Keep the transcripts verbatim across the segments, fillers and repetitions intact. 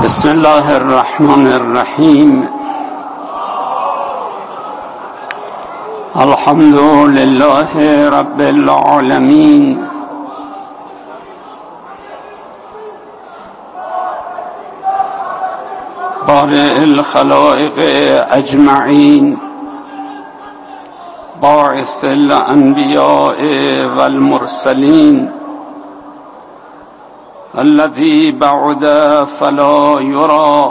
بسم الله الرحمن الرحیم. الحمد لله رب العالمین، بارئ الخلائق اجمعین، باعث الانبیاء والمرسلین، الذي بعد فلا يرى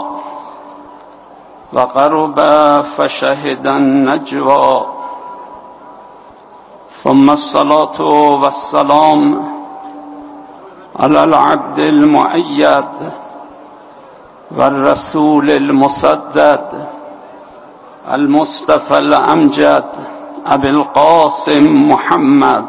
وقرب فشهد النجوى، ثم الصلاة والسلام على العبد المؤيد والرسول المسدد المصطفى الأمجد أبي القاسم محمد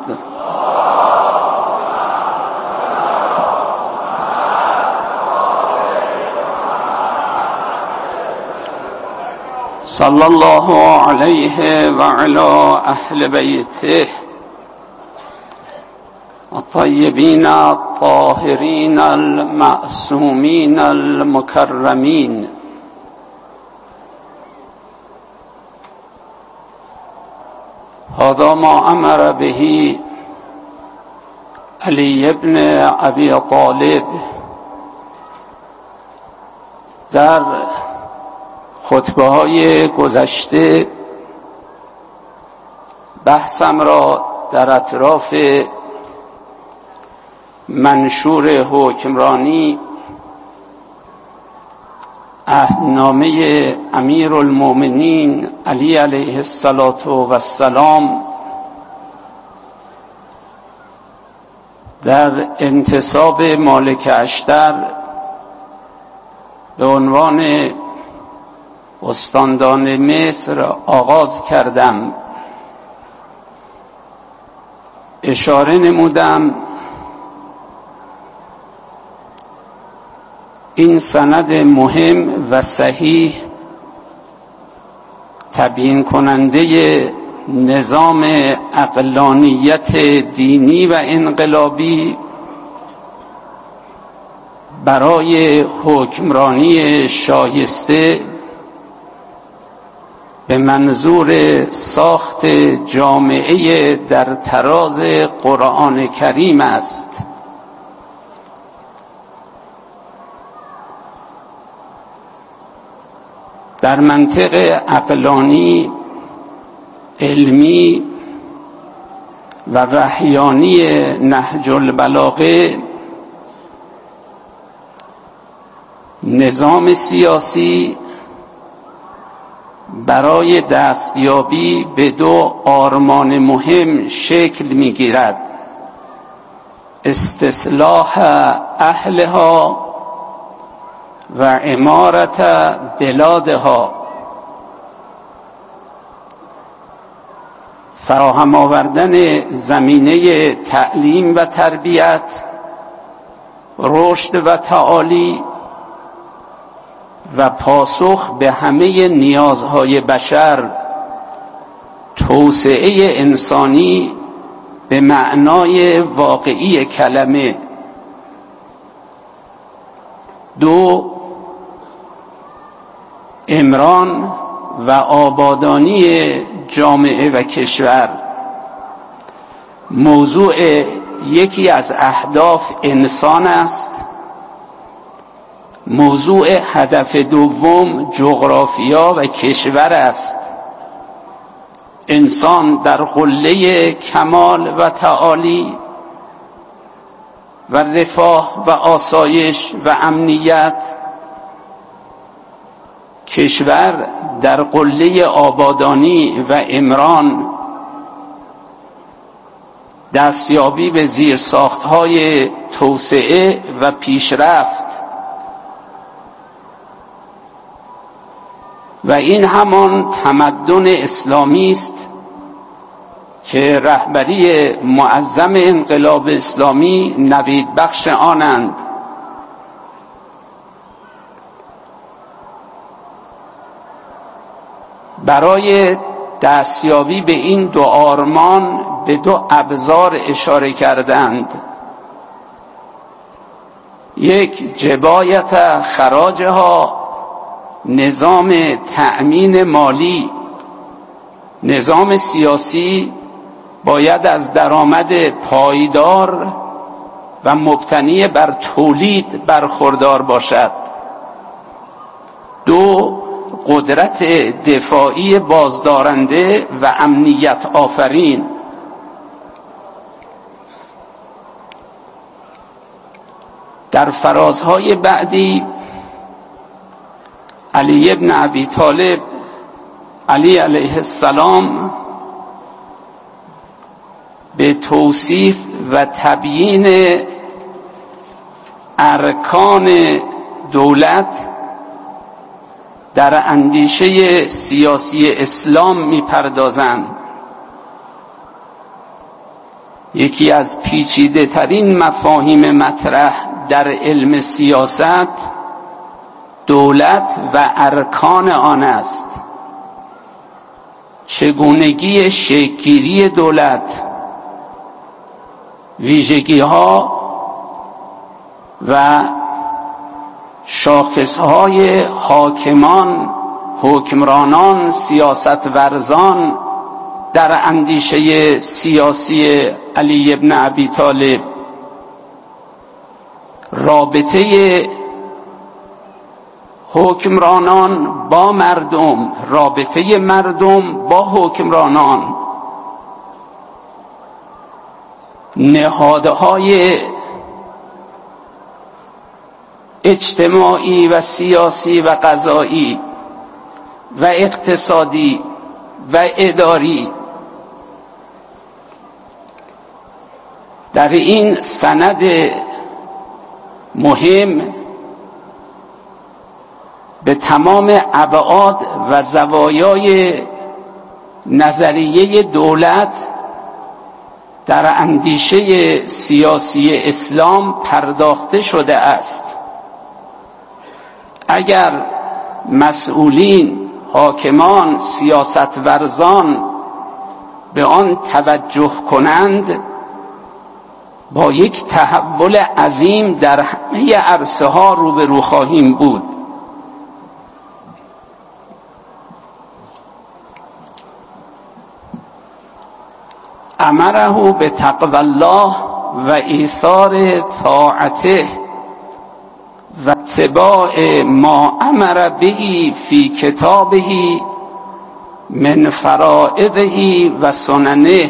صلی الله علیه و علی اهل بیته الطیبین الطاهرین المعصومین المکرمین. هذا ما امر به علی ابن ابی طالب در خطبه های گذشته. بحثم را در اطراف منشور حکمرانی عهدنامه امیرالمؤمنین علی علیه السلام در انتصاب مالک اشتر به عنوان استاندان مصر آغاز کردم. اشاره نمودم این سند مهم و صحیح تبیین کننده نظام عقلانیت دینی و انقلابی برای حکمرانی شایسته به منظور ساخت جامعه در تراز قرآن کریم است. در منطق عقلانی، علمی و وحیانی نهج البلاغه، نظام سیاسی برای دستیابی به دو آرمان مهم شکل می‌گیرد: استصلاح اهلها و عمارت بلادها. فراهم آوردن زمینه تعلیم و تربیت، رشد و تعالی و پاسخ به همه نیازهای بشر، توسعه انسانی به معنای واقعی کلمه. دو، عمران و آبادانی جامعه و کشور. موضوع یکی از اهداف انسان است. موضوع هدف دوم جغرافیا و کشور است. انسان در قله کمال و تعالی و رفاه و آسایش و امنیت، کشور در قله آبادانی و عمران، دستیابی به زیرساخت‌های توسعه و پیشرفت. و این همان تمدن اسلامی است که رهبری معظم انقلاب اسلامی نوید بخش آنند. برای دستیابی به این دو آرمان به دو ابزار اشاره کردند. یک، جبایت خراجها، نظام تأمین مالی. نظام سیاسی باید از درآمد پایدار و مبتنی بر تولید برخوردار باشد. دو، قدرت دفاعی بازدارنده و امنیت آفرین. در فرازهای بعدی علی ابن ابی طالب علی علیه السلام به توصیف و تبیین ارکان دولت در اندیشه سیاسی اسلام می‌پردازند. یکی از پیچیده ترین مفاهیم مطرح در علم سیاست دولت و ارکان آن است. چگونگی شکل‌گیری دولت، ویژگی‌ها و شاخصهای حاکمان، حکمرانان، سیاستورزان در اندیشه سیاسی علی ابن ابی طالب، رابطه حکمرانان با مردم، رابطه مردم با حکمرانان، نهادهای اجتماعی و سیاسی و قضایی و اقتصادی و اداری. در این سند مهم به تمام ابعاد و زوایای نظریه دولت در اندیشه سیاسی اسلام پرداخته شده است. اگر مسئولین، حاکمان، سیاستورزان به آن توجه کنند، با یک تحول عظیم در همه عرصه ها روبرو خواهیم بود. امره به تقوی الله و ایثار طاعته و اتباع ما امر به فی کتابه من فرائضه و سننه.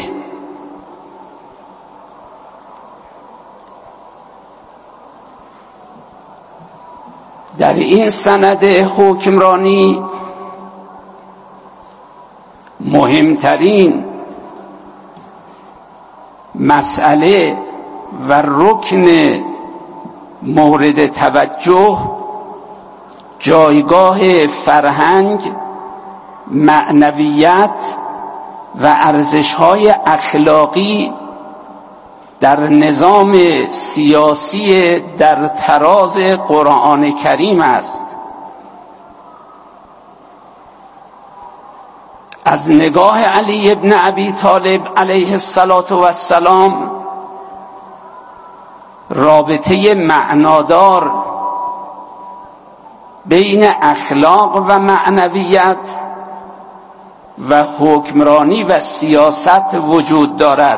در این سند حکمرانی مهمترین مسئله و رکن مورد توجه جایگاه فرهنگ، معنویت و ارزش‌های اخلاقی در نظام سیاسی در تراز قرآن کریم است. از نگاه علی ابن ابی طالب علیه السلام رابطه معنادار بین اخلاق و معنویت و حکمرانی و سیاست وجود دارد.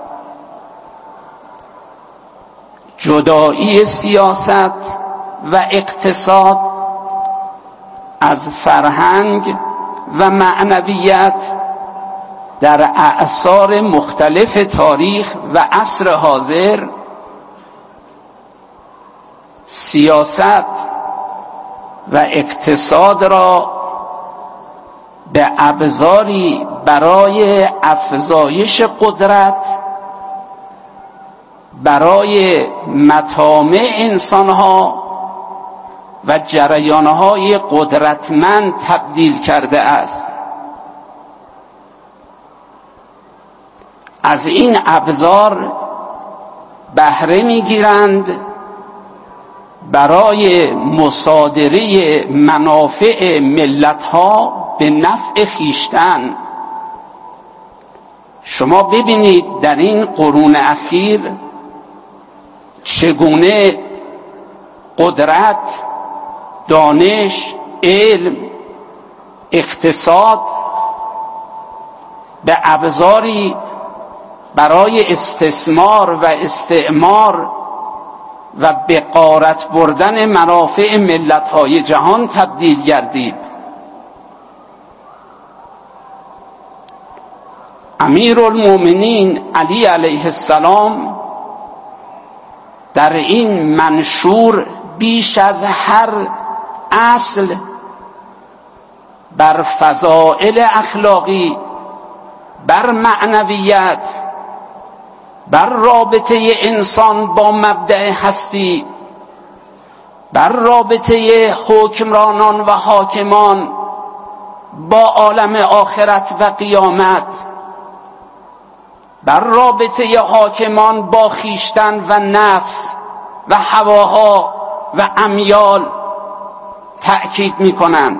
جدایی سیاست و اقتصاد از فرهنگ و معنویت در اعصار مختلف تاریخ و عصر حاضر سیاست و اقتصاد را به ابزاری برای افزایش قدرت، برای مطامع انسانها و جریانهای قدرتمند تبدیل کرده است. از این ابزار بهره میگیرند برای مصادره منافع ملتها به نفع خویشتن. شما ببینید در این قرون اخیر چگونه قدرت، دانش، علم، اقتصاد به ابزاری برای استثمار و استعمار و به غارت بردن منافع ملت‌های جهان تبدیل گردید. امیرالمومنین علی علیه السلام در این منشور بیش از هر اصل بر فضائل اخلاقی، بر معنویت، بر رابطه انسان با مبدأ هستی، بر رابطه حکمرانان و حاکمان با عالم آخرت و قیامت، بر رابطه حاکمان با خویشتن و نفس و هواها و امیال تأکید می کنند.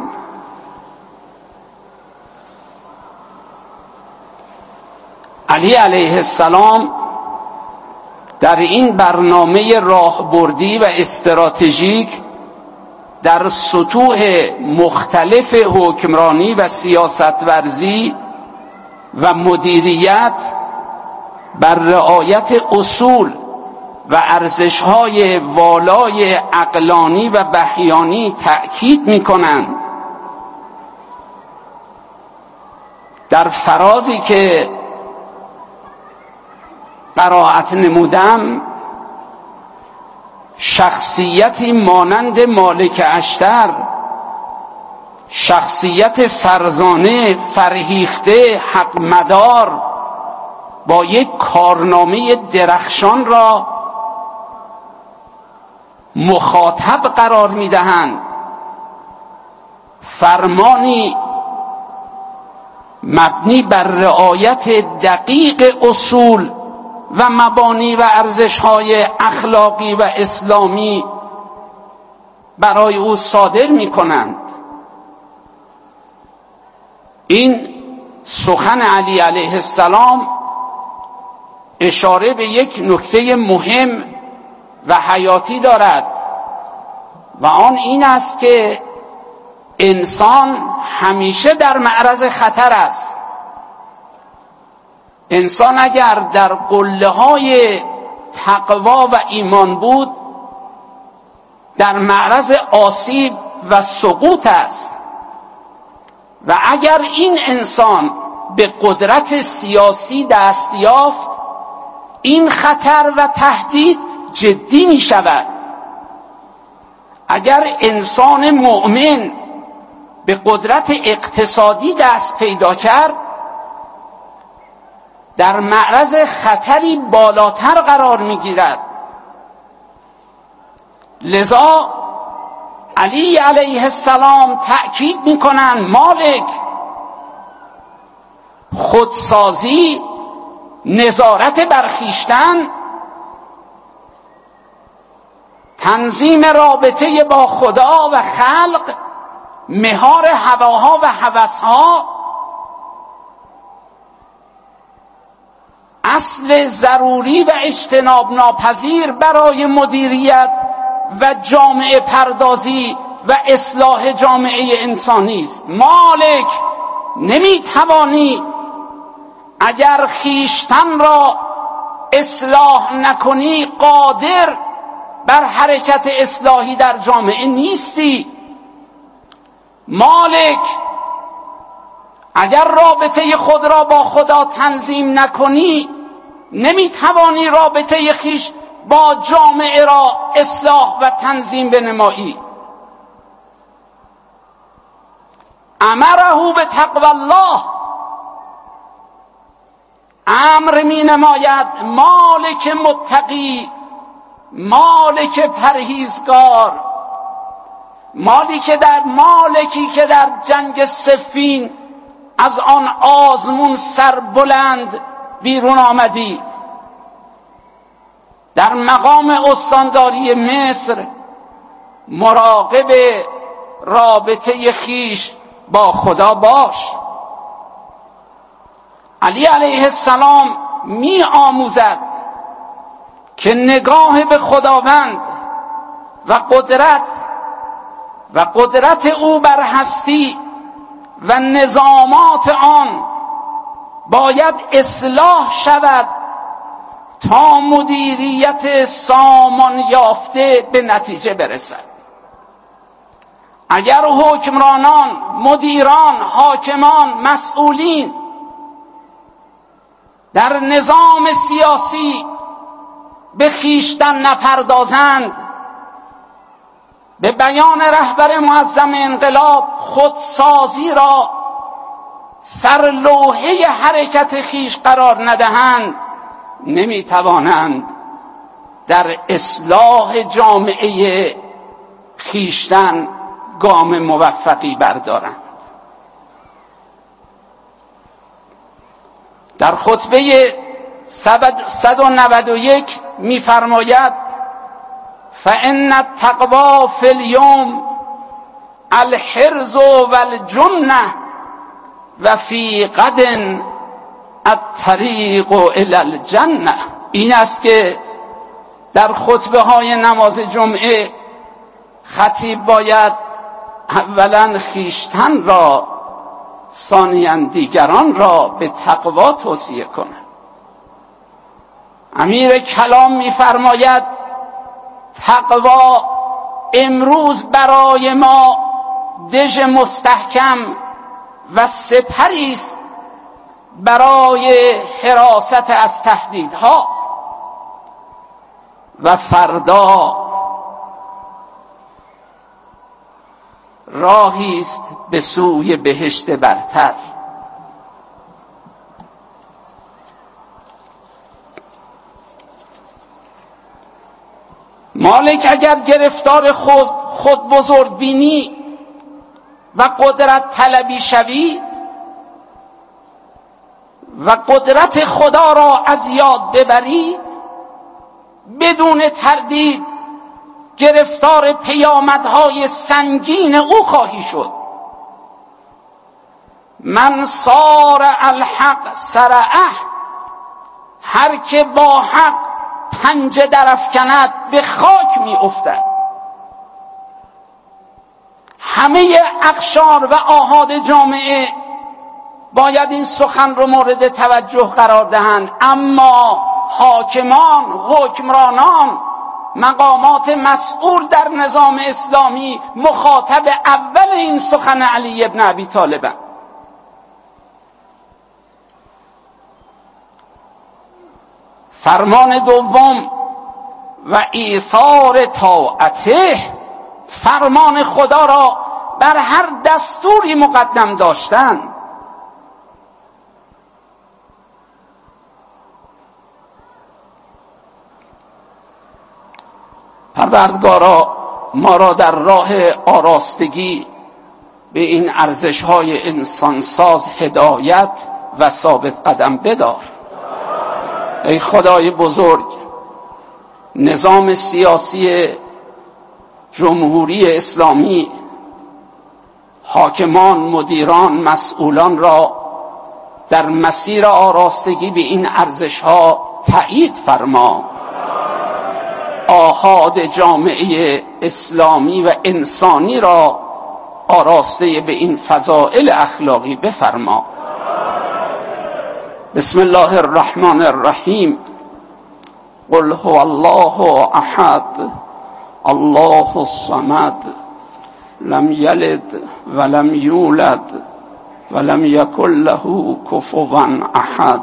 علی علیه السلام در این برنامه راهبردی و استراتژیک در سطوح مختلف حکمرانی و سیاست ورزی و مدیریت بر رعایت اصول و ارزش‌های والای عقلانی و بهیانی تأکید می‌کنند. در فرازی که قرائت نمودم، شخصیتی مانند مالک اشتر، شخصیت فرزانه، فرهیخته، حق مدار، با یک کارنامه درخشان را مخاطب قرار می‌دهند. فرمانی مبنی بر رعایت دقیق اصول و مبانی و ارزش‌های اخلاقی و اسلامی برای او صادر می‌کنند. این سخن علی علیه السلام اشاره به یک نکته مهم و حیاتی دارد و آن این است که انسان همیشه در معرض خطر است. انسان اگر در قله‌های تقوا و ایمان بود، در معرض آسیب و سقوط است و اگر این انسان به قدرت سیاسی دست یافت، این خطر و تهدید جدی می شود. اگر انسان مؤمن به قدرت اقتصادی دست پیدا کرد، در معرض خطری بالاتر قرار می گیرد. لذا علی علیه السلام تأکید می کنند مالک، خودسازی، نظارت بر خویشتن، تنظیم رابطه با خدا و خلق، مهار هواها و هوسها، اصل ضروری و اجتناب ناپذیر برای مدیریت و جامعه پردازی و اصلاح جامعه انسانی است. مالک، نمیتوانی اگر خویشتن را اصلاح نکنی قادر بر حرکت اصلاحی در جامعه نیستی. مالک، اگر رابطه خود را با خدا تنظیم نکنی نمیتوانی رابطه خویش با جامعه را اصلاح و تنظیم بنمایی. امره به تقوی الله، امر می نماید مالک متقی، مالک پرهیزگار، مالکی که در مالکی که در جنگ صفین از آن آزمون سربلند بیرون آمدی، در مقام استانداری مصر مراقب رابطه خیش با خدا باش. علی علیه السلام می آموزد که نگاه به خداوند و قدرت و قدرت او بر هستی و نظامات آن باید اصلاح شود تا مدیریت سامان یافته به نتیجه برسد. اگر حکمرانان، مدیران، حاکمان، مسئولین در نظام سیاسی به خویشتن نپردازند، به بیان رهبر معظم انقلاب خودسازی را سرلوحه حرکت خویش قرار ندهند، نمیتوانند در اصلاح جامعه خویشتن گام موفقی بردارند. در خطبه صد و نود و یک می‌فرماید فإن التقوی فی اليوم الحرز والجنة و فی غد الطریق الی الجنة. این است که در خطبه های نماز جمعه خطیب باید اولا خویشتن را، ثانیاً دیگران را به تقوا توصیه کند. امیر کلام می‌فرماید تقوا امروز برای ما دژ مستحکم و سپری است برای حراست از تهدیدها، و فردا راهی است به سوی بهشت برتر. مالک اگر گرفتار خود, خود بزرگ بینی و قدرت طلبی شوی و قدرت خدا را از یاد ببری، بدون تردید گرفتار پیامدهای سنگین او خواهی شد. من صار الحق سرعه، هر که با حق پنجه درافکند به خاک می افتد. همه اقشار و آحاد جامعه باید این سخن رو مورد توجه قرار دهند، اما حاکمان، حکمرانان، مقامات مسئول در نظام اسلامی مخاطب اول این سخن علی ابن ابی طالب. فرمان دوم و ایثار طاعته، فرمان خدا را بر هر دستوری مقدم داشتن. پروردگارا ما را در راه آراستگی به این ارزش‌های انسانساز هدایت و ثابت قدم بدار. ای خدای بزرگ، نظام سیاسی جمهوری اسلامی، حاکمان، مدیران، مسئولان را در مسیر آراستگی به این ارزش‌ها تأیید فرما. آحاد جامعه اسلامی و انسانی را آراسته به این فضائل اخلاقی بفرما. بسم الله الرحمن الرحیم. قل هو الله احد الله الصمد لم یلد ولم یولد ولم یکن له کفوا احد.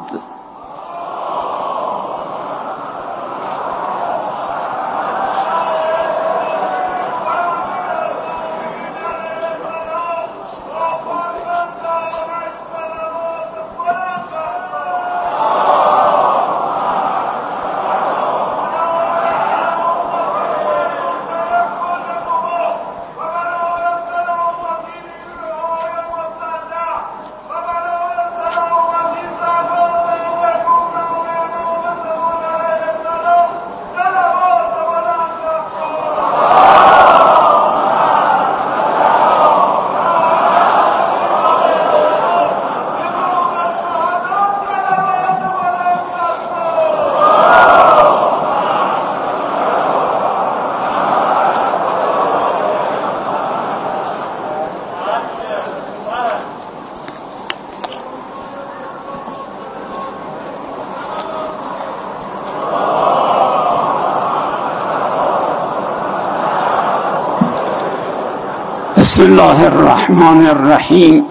بسم الله الرحمن الرحیم.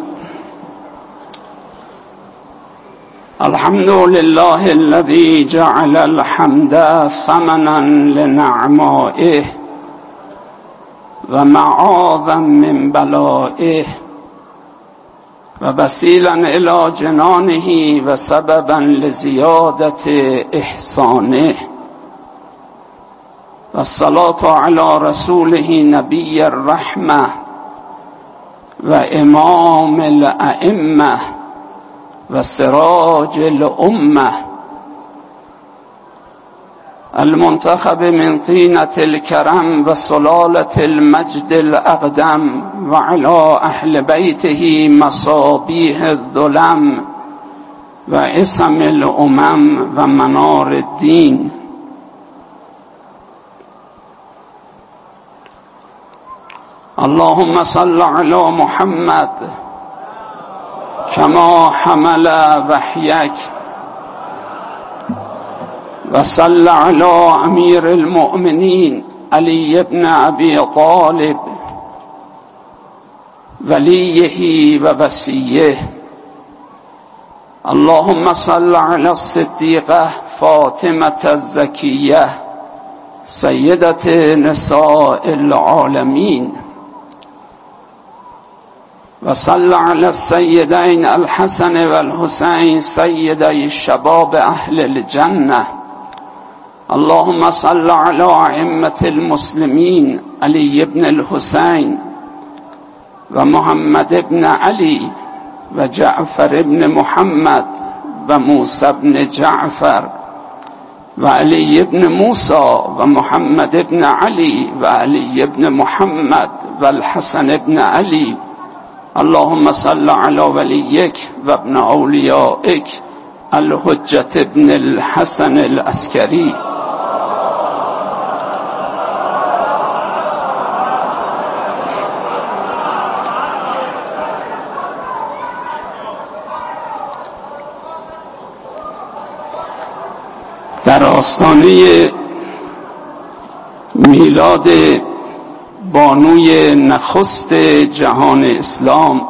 الحمد لله الذي جعل الحمد ثمنا لنعمائه و معاذا من بلائه و وسیلا الی جنانه و سببا لزیادت احسانه و الصلاة علی رسوله نبی الرحمه و امام الائمه و سراج الامه المنتخب من طینة الکرم و سلالة المجد الاقدم و علی اهل بیته مصابیح الظلم و اسم الامم و منار الدین. اللهم صل علی محمد کما حمل وحیک و صل علی امیر المؤمنین علی ابن ابی طالب ولیه و وصیه. اللهم صل علی الصدیقه فاطمة الزکیه سیدة نساء العالمین و صل علی السیدین الحسن و الحسین سیدی شباب اهل الجنه. اللهم صل علی ائمة المسلمین علی ابن الحسین و محمد ابن علی و جعفر ابن محمد و موسی ابن جعفر و علی ابن موسی و محمد ابن علی و علی ابن محمد و الحسن ابن علی. اللهم صل علی ولیک و ابن اولیائک الحجة ابن الحسن العسکری. در آستانه میلاد بانوی نخست جهان اسلام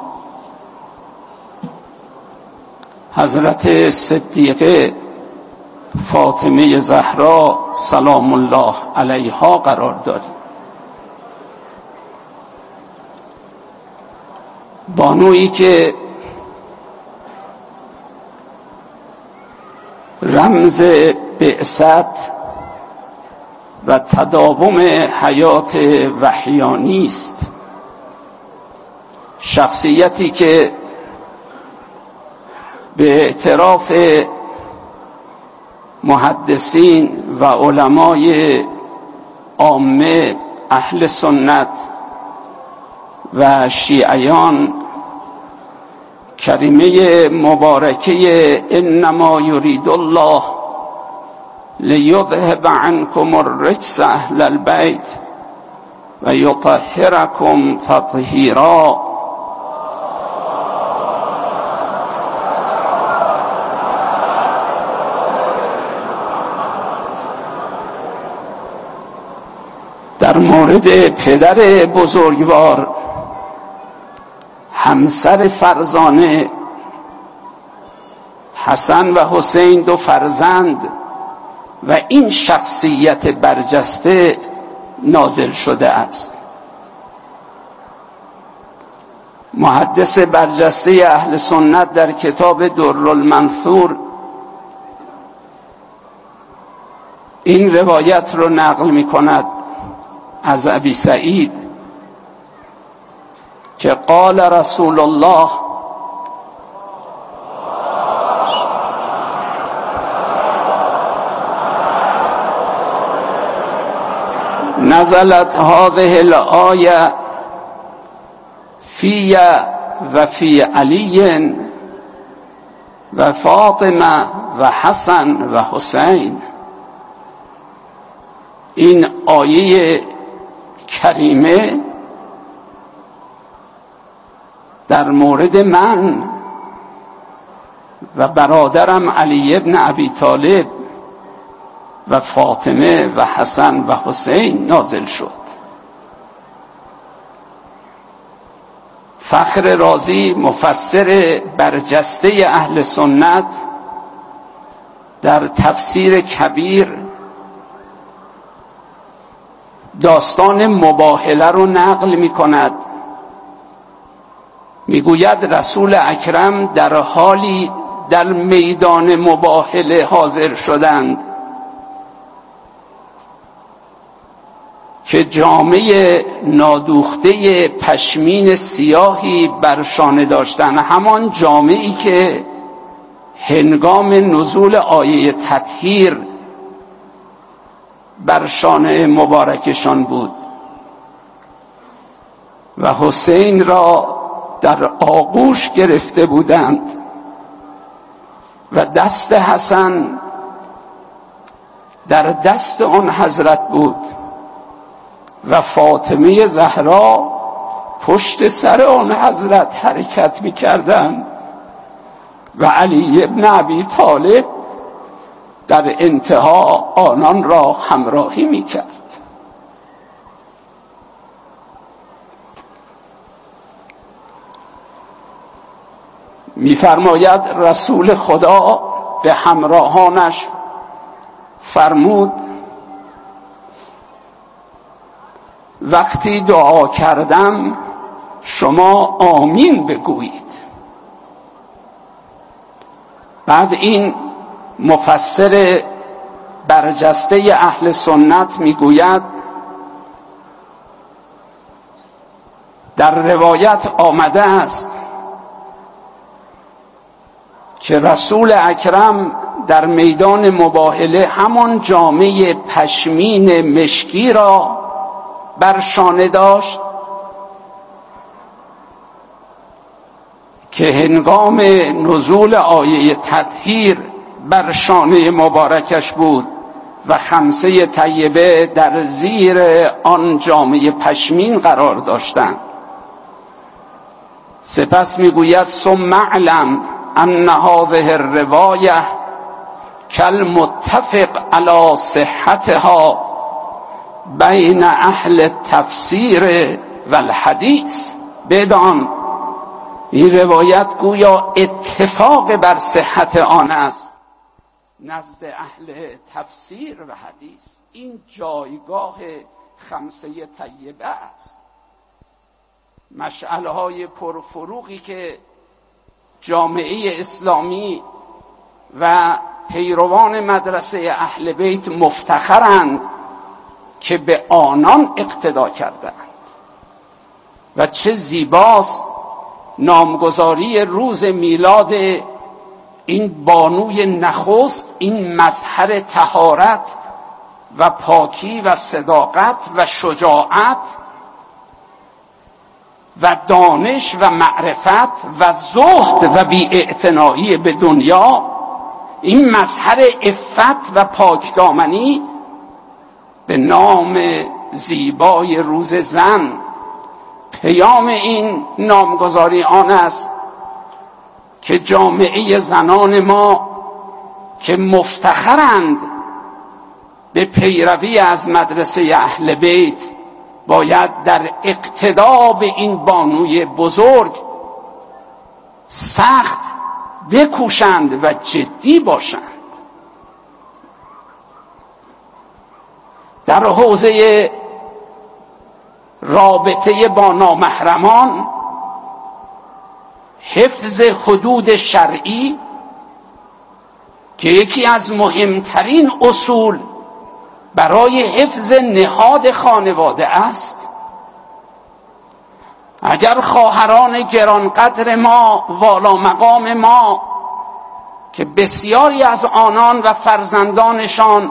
حضرت صدیقه فاطمه زهرا سلام الله علیها قرار داریم. بانویی که رمز بعثت و تداوم حیات وحیانی است. شخصیتی که به اعتراف محدثین و علمای عامه اهل سنت و شیعیان کریمه مبارکه انما یرید الله لیذهب عنکم الرجس اهل البیت و یطهرکم تطهیرا. در مورد پدر بزرگوار همسر فرزانه حسن و حسین دو فرزند و این شخصیت برجسته نازل شده است. محدث برجسته اهل سنت در کتاب درالمنثور این روایت رو نقل می کند از ابی سعید که قال رسول الله نزلت هذه الآیه فی و فی علی و فاطمه و حسن و حسین. این آیه کریمه در مورد من و برادرم علی ابن ابی طالب و فاطمه و حسن و حسین نازل شد. فخر رازی مفسر برجسته اهل سنت در تفسیر کبیر داستان مباهله رو نقل می کند. می گوید رسول اکرم در حالی در میدان مباهله حاضر شدند که جامه نادوخته پشمین سیاهی بر شانه داشتند، همان جامه‌ای که هنگام نزول آیه تطهیر بر شانه مبارکشان بود و حسین را در آغوش گرفته بودند و دست حسن در دست آن حضرت بود و فاطمه زهرا پشت سر آن حضرت حرکت می‌کردند و علی ابن ابی طالب در انتها آنان را همراهی می‌کرد. می‌فرماید رسول خدا به همراهانش فرمود وقتی دعا کردم شما آمین بگویید. بعد این مفسر برجسته اهل سنت میگوید در روایت آمده است که رسول اکرم در میدان مباهله همان جامه پشمین مشکی را بر شانه داشت که هنگام نزول آیه تطهیر بر شانه مبارکش بود و خمسه طیبه در زیر آن جامه پشمین قرار داشتند. سپس میگوید ثم اعلم ان هذه الروایه کالمتفق علی صحتها بین اهل تفسیر و الحدیث. بدان این روایت گویا اتفاق بر صحت آن است نزد اهل تفسیر و حدیث. این جایگاه خمسه طیبه است. مشعله های پرفروغی که جامعه اسلامی و پیروان مدرسه اهل بیت مفتخرند که به آنان اقتدا کردند و چه زیباست نامگذاری روز میلاد این بانوی نخست، این مظهر طهارت و پاکی و صداقت و شجاعت و دانش و معرفت و زهد و بی‌اعتنایی به دنیا، این مظهر عفت و پاکدامنی به نام زیبای روز زن. پیام این نامگذاری آن است که جامعه زنان ما که مفتخرند به پیروی از مدرسه اهل بیت باید در اقتدا به این بانوی بزرگ سخت بکوشند و جدی باشند. در حوزه رابطه با نامحرمان، حفظ حدود شرعی که یکی از مهمترین اصول برای حفظ نهاد خانواده است، اگر خواهران گرانقدر ما، والا مقام ما که بسیاری از آنان و فرزندانشان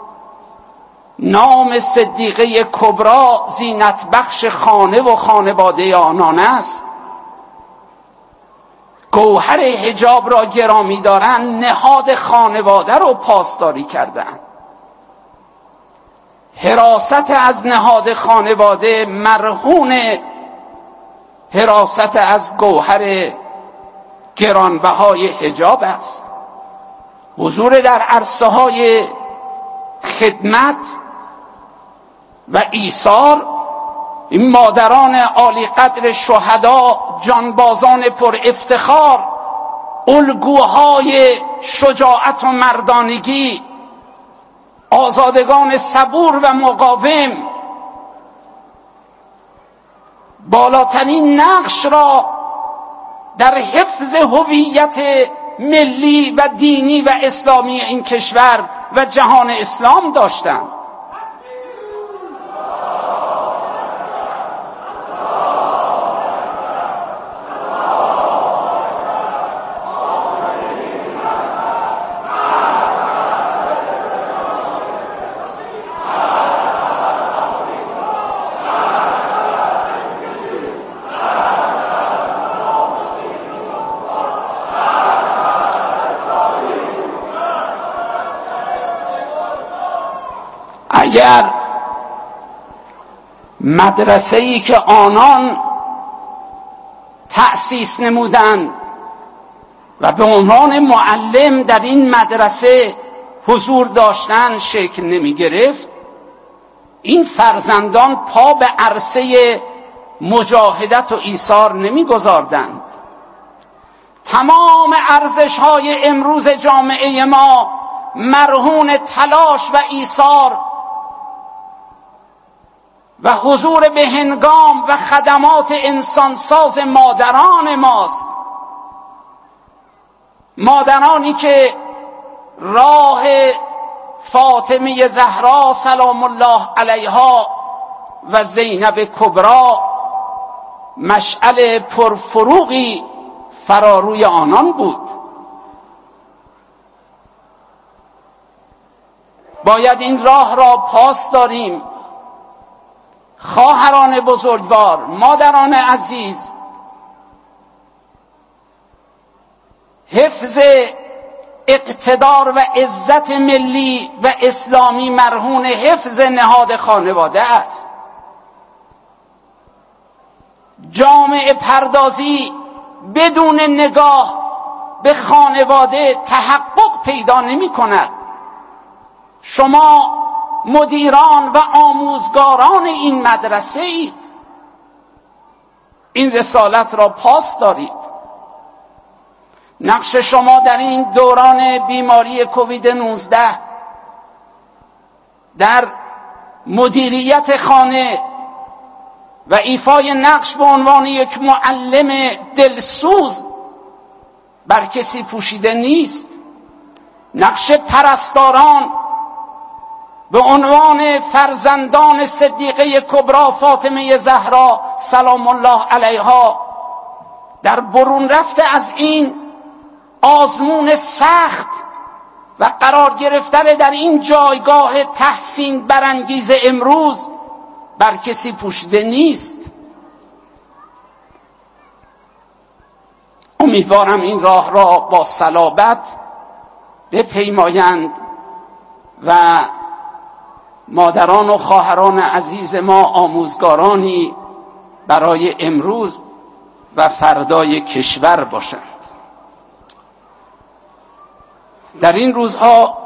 نام صدیقه کبرا زینت بخش خانه و خانواده آنان است، گوهر حجاب را گرامی دارند، نهاد خانواده رو پاسداری کردند. حراست از نهاد خانواده مرهون حراست از گوهر گرانبهای حجاب است. حضور در عرصه های خدمت و ایثار این مادران عالی قدر شهدا، جانبازان پر افتخار، الگوهای شجاعت و مردانگی، آزادگان صبور و مقاوم، بالاترین نقش را در حفظ هویت ملی و دینی و اسلامی این کشور و جهان اسلام داشتند. اگر مدرسه‌ای که آنان تأسیس نمودند و به عنوان معلم در این مدرسه حضور داشتند شکل نمی گرفت، این فرزندان پا به عرصه مجاهدت و ایثار نمی گذاردند. تمام ارزش‌های امروز جامعه ما مرهون تلاش و ایثار و حضور به هنگام و خدمات انسانساز مادران ماست. مادرانی که راه فاطمه زهرا سلام الله علیها و زینب کبری مشعل پرفروغی فراروی آنان بود. باید این راه را پاس داریم. خواهران بزرگوار، مادران عزیز، حفظ اقتدار و عزت ملی و اسلامی مرهون حفظ نهاد خانواده است. جامعه پردازی بدون نگاه به خانواده تحقق پیدا نمی کند. شما مدیران و آموزگاران این مدرسه اید. این رسالت را پاس دارید. نقش شما در این دوران بیماری کووید نوزده در مدیریت خانه و ایفای نقش به عنوان یک معلم دلسوز بر کسی پوشیده نیست. نقش پرستاران به عنوان فرزندان صدیقه کبری فاطمه زهرا سلام الله علیها در برون رفته از این آزمون سخت و قرار گرفتن در این جایگاه تحسین برانگیز امروز بر کسی پوشیده نیست. امیدوارم این راه را با صلابت بپیمایند و مادران و خواهران عزیز ما آموزگارانی برای امروز و فردای کشور باشند. در این روزها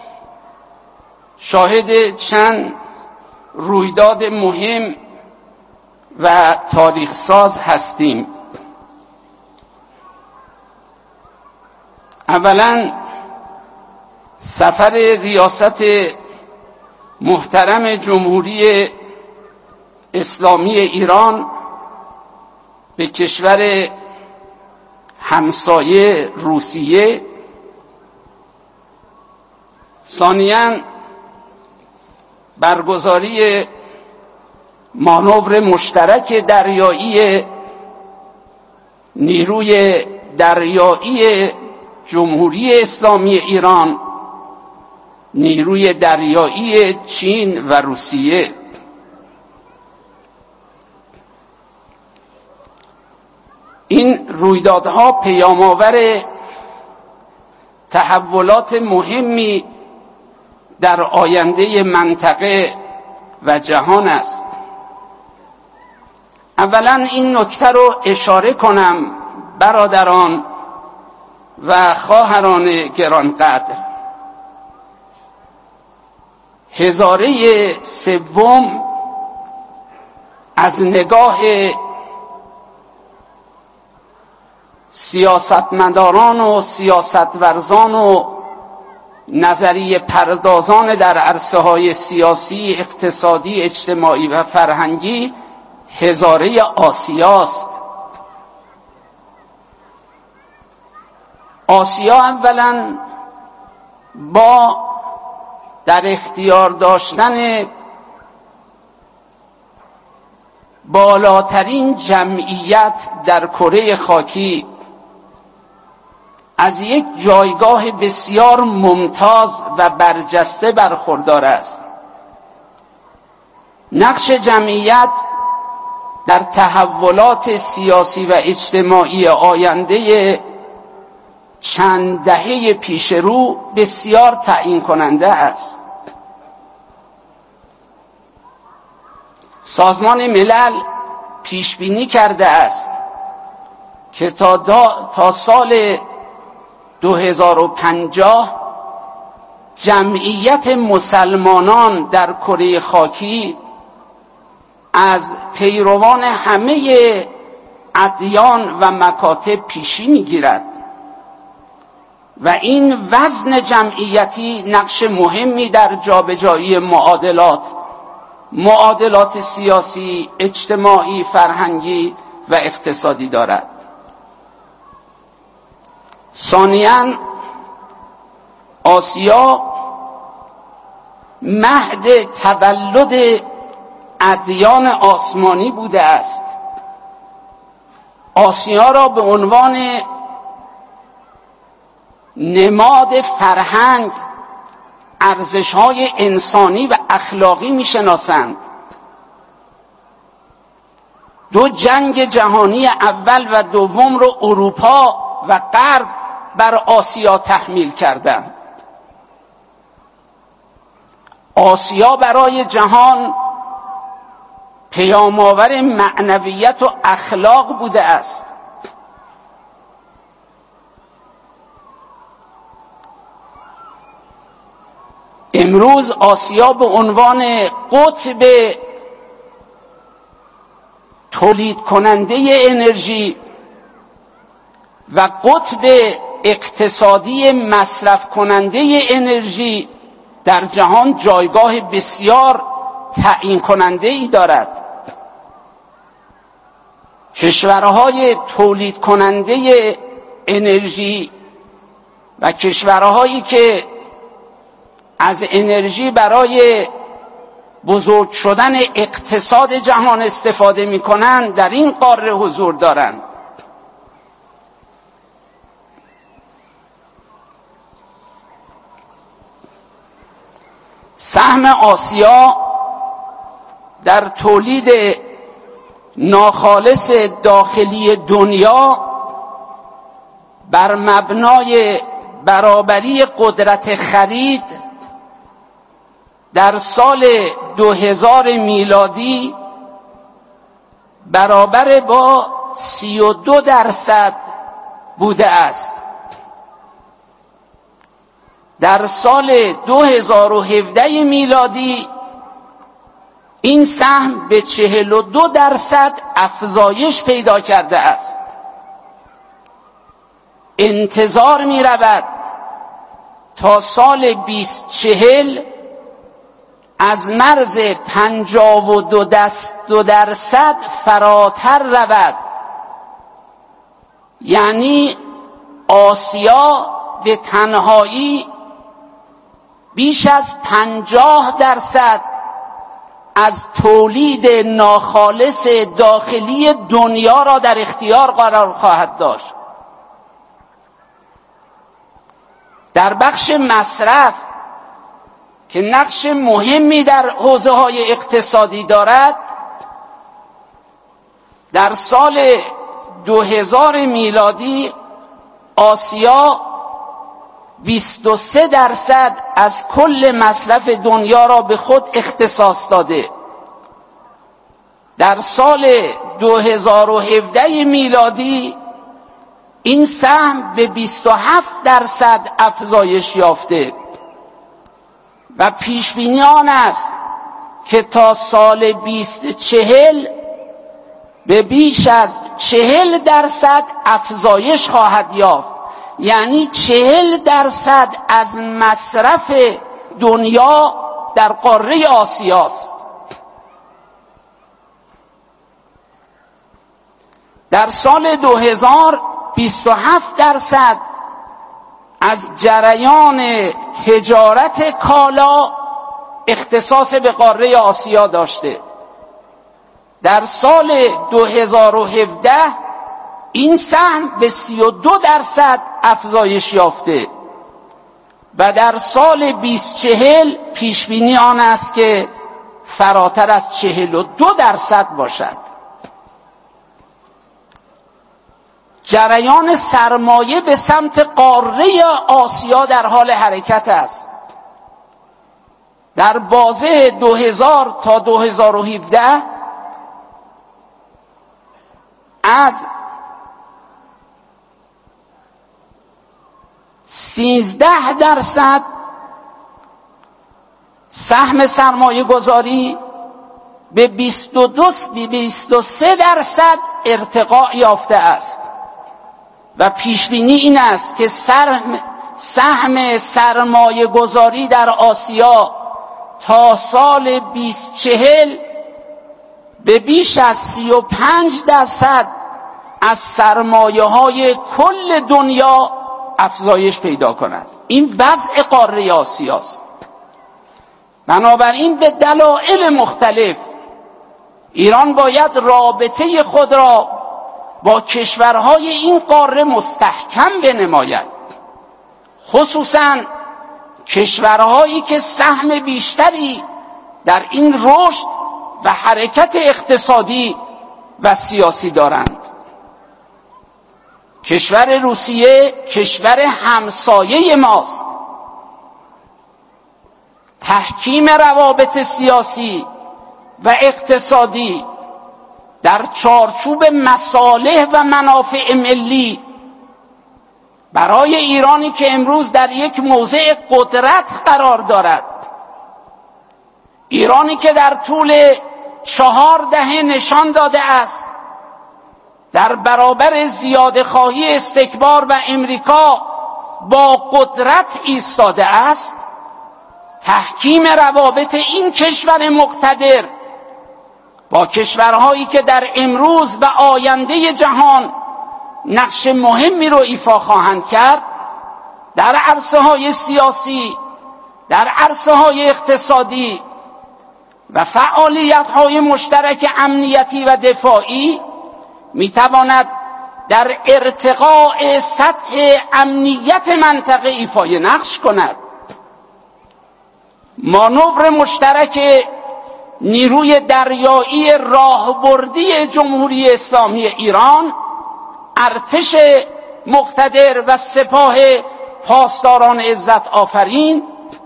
شاهد چند رویداد مهم و تاریخ ساز هستیم. اولا سفر ریاست محترم جمهوری اسلامی ایران به کشور همسایه روسیه. ثانیاً برگزاری مانور مشترک دریایی نیروی دریایی جمهوری اسلامی ایران، نیروی دریایی چین و روسیه. این رویدادها پیام‌آور تحولات مهمی در آینده منطقه و جهان است. اولا این نکته رو اشاره کنم برادران و خواهران گرانقدر، هزاره سوم از نگاه سیاستمداران و سیاستورزان و نظریه پردازان در عرصه‌های سیاسی، اقتصادی، اجتماعی و فرهنگی هزاره آسیاست. آسیا اولا با در اختیار داشتن بالاترین جمعیت در کره خاکی از یک جایگاه بسیار ممتاز و برجسته برخوردار است. نقش جمعیت در تحولات سیاسی و اجتماعی آینده چند دهه پیش رو بسیار تعیین کننده است. سازمان ملل پیش بینی کرده است که تا, تا سال دو هزار و پنجاه جمعیت مسلمانان در کره خاکی از پیروان همه ادیان و مکاتب پیشی میگیرد و این وزن جمعیتی نقش مهمی در جابجایی معادلات معادلات سیاسی، اجتماعی، فرهنگی و اقتصادی دارد. ثانیاً آسیا مهد تولد ادیان آسمانی بوده است. آسیا را به عنوان نماد فرهنگ، ارزش‌های انسانی و اخلاقی می‌شناسند. دو جنگ جهانی اول و دوم رو اروپا و غرب بر آسیا تحمیل کردند. آسیا برای جهان پیام‌آور معنویت و اخلاق بوده است. امروز آسیا به عنوان قطب تولید کننده انرژی و قطب اقتصادی مصرف کننده انرژی در جهان جایگاه بسیار تعیین کننده ای دارد. کشورهای تولید کننده انرژی و کشورهایی که از انرژی برای بزرگ شدن اقتصاد جهان استفاده می کنند در این قاره حضور دارند. سهم آسیا در تولید ناخالص داخلی دنیا بر مبنای برابری قدرت خرید در سال دو هزار میلادی برابر با سی و دو درصد بوده است. در سال دو هزار و هفده میلادی این سهم به چهل و دو درصد افزایش پیدا کرده است. انتظار می رود تا سال بیست چهل از مرز پنجاه و دو درصد فراتر رود. یعنی آسیا به تنهایی بیش از پنجاه درصد از تولید ناخالص داخلی دنیا را در اختیار قرار خواهد داشت. در بخش مصرف که نقش مهمی در حوزه‌های اقتصادی دارد، در سال دو هزار میلادی آسیا بیست و سه درصد از کل مصرف دنیا را به خود اختصاص داده. در سال دو هزار و هفده میلادی این سهم به بیست و هفت درصد افزایش یافته و پیش بینی آن است که تا سال بیست چهل به بیش از چهل درصد افزایش خواهد یافت. یعنی چهل درصد از مصرف دنیا در قاره آسیاست. در سال دو هزار بیست و هفت درصد از جریان تجارت کالا اختصاص به قاره آسیا داشته. در سال دو هزار و هفده این سهم به سی و دو درصد افزایش یافته و در سال بیست چهل پیش بینی آن است که فراتر از چهل و دو درصد باشد. جریان سرمایه به سمت قاره آسیا در حال حرکت است. در بازه دو هزار تا دو هزار و هفده از سیزده درصد سهم سرمایه گذاری به بیست و دو بیست و سه درصد ارتقا یافته است و پیش بینی این است که سهم سرمایه گذاری در آسیا تا سال بیست چهل به بیش از سی و پنج درصد از سرمایه های کل دنیا افزایش پیدا کند. این وضع قاره آسیاست. بنابراین به دلایل مختلف ایران باید رابطه خود را با کشورهای این قاره مستحکم بنماید، خصوصا کشورهایی که سهم بیشتری در این رشد و حرکت اقتصادی و سیاسی دارند. کشور روسیه کشور همسایه ماست. تحکیم روابط سیاسی و اقتصادی در چارچوب مصالح و منافع ملی برای ایرانی که امروز در یک موضع قدرت قرار دارد، ایرانی که در طول چهار دهه نشان داده است در برابر زیاده خواهی استکبار و امریکا با قدرت ایستاده است، تحکیم روابط این کشور مقتدر با کشورهایی که در امروز و آینده جهان نقش مهمی رو ایفا خواهند کرد در عرصه‌های سیاسی، در عرصه‌های اقتصادی و فعالیت‌های مشترک امنیتی و دفاعی میتواند در ارتقاء سطح امنیت منطقه ایفای نقش کند. مانور مشترک نیروی دریایی راهبردی جمهوری اسلامی ایران، ارتش مقتدر و سپاه پاسداران عزت آفرین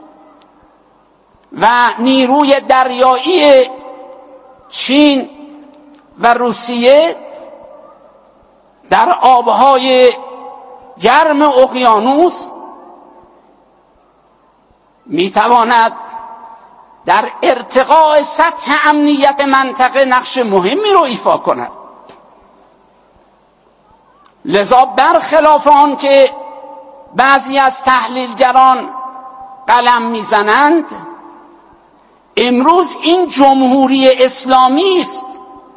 و نیروی دریایی چین و روسیه در آبهای گرم اقیانوس میتواند در ارتقاء سطح امنیت منطقه نقش مهمی رو ایفا کند. لذا برخلاف آن که بعضی از تحلیلگران قلم میزنند، امروز این جمهوری اسلامی است.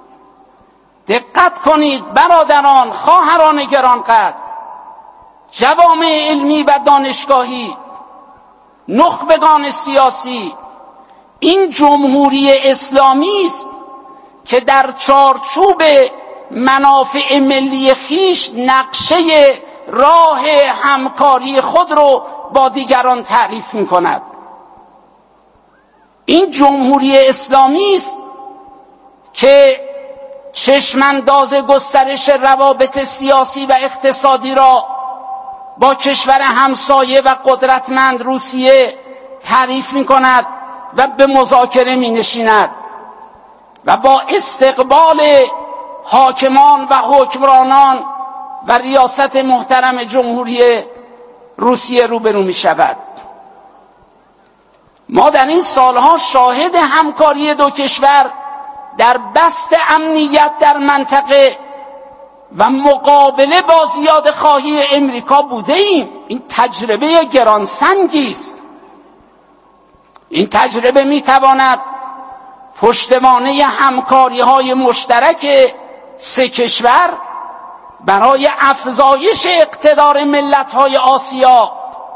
دقت کنید برادران، خواهران گرانقدر، جوامع علمی و دانشگاهی، نخبگان سیاسی، این جمهوری اسلامی است که در چارچوب منافع ملی خیش نقشه راه همکاری خود رو با دیگران تعریف می کند. این جمهوری اسلامی است که چشمانداز گسترش روابط سیاسی و اقتصادی را با کشور همسایه و قدرتمند روسیه تعریف می کند و به مذاکره می نشیند و با استقبال حاکمان و حکمرانان و ریاست محترم جمهوری روسیه روبرو می شود. ما در این سالها شاهد همکاری دو کشور در بسط امنیت در منطقه و مقابله با زیاده خواهی امریکا بوده ایم. این تجربه گرانسنگی است. این تجربه میتواند پشتوانه همکاری های مشترک سه کشور برای افزایش اقتدار ملت های آسیا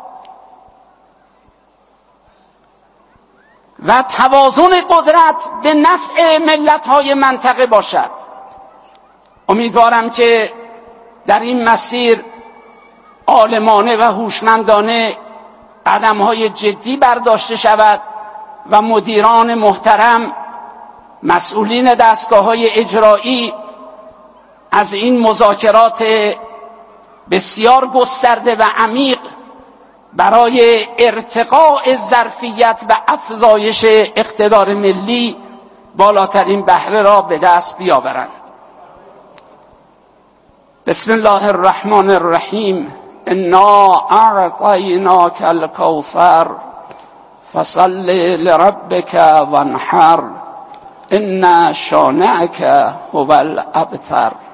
و توازن قدرت به نفع ملت های منطقه باشد. امیدوارم که در این مسیر عالمانه و هوشمندانه قدم های جدی برداشته شود و مدیران محترم، مسئولین دستگاه های اجرایی از این مذاکرات بسیار گسترده و عمیق برای ارتقاء ظرفیت و افزایش اقتدار ملی بالاترین بهره را به دست بیاورند. بسم الله الرحمن الرحیم. انا اعطیناک الکوثر فصل لربک وانحر ان شانئک هو الابتر.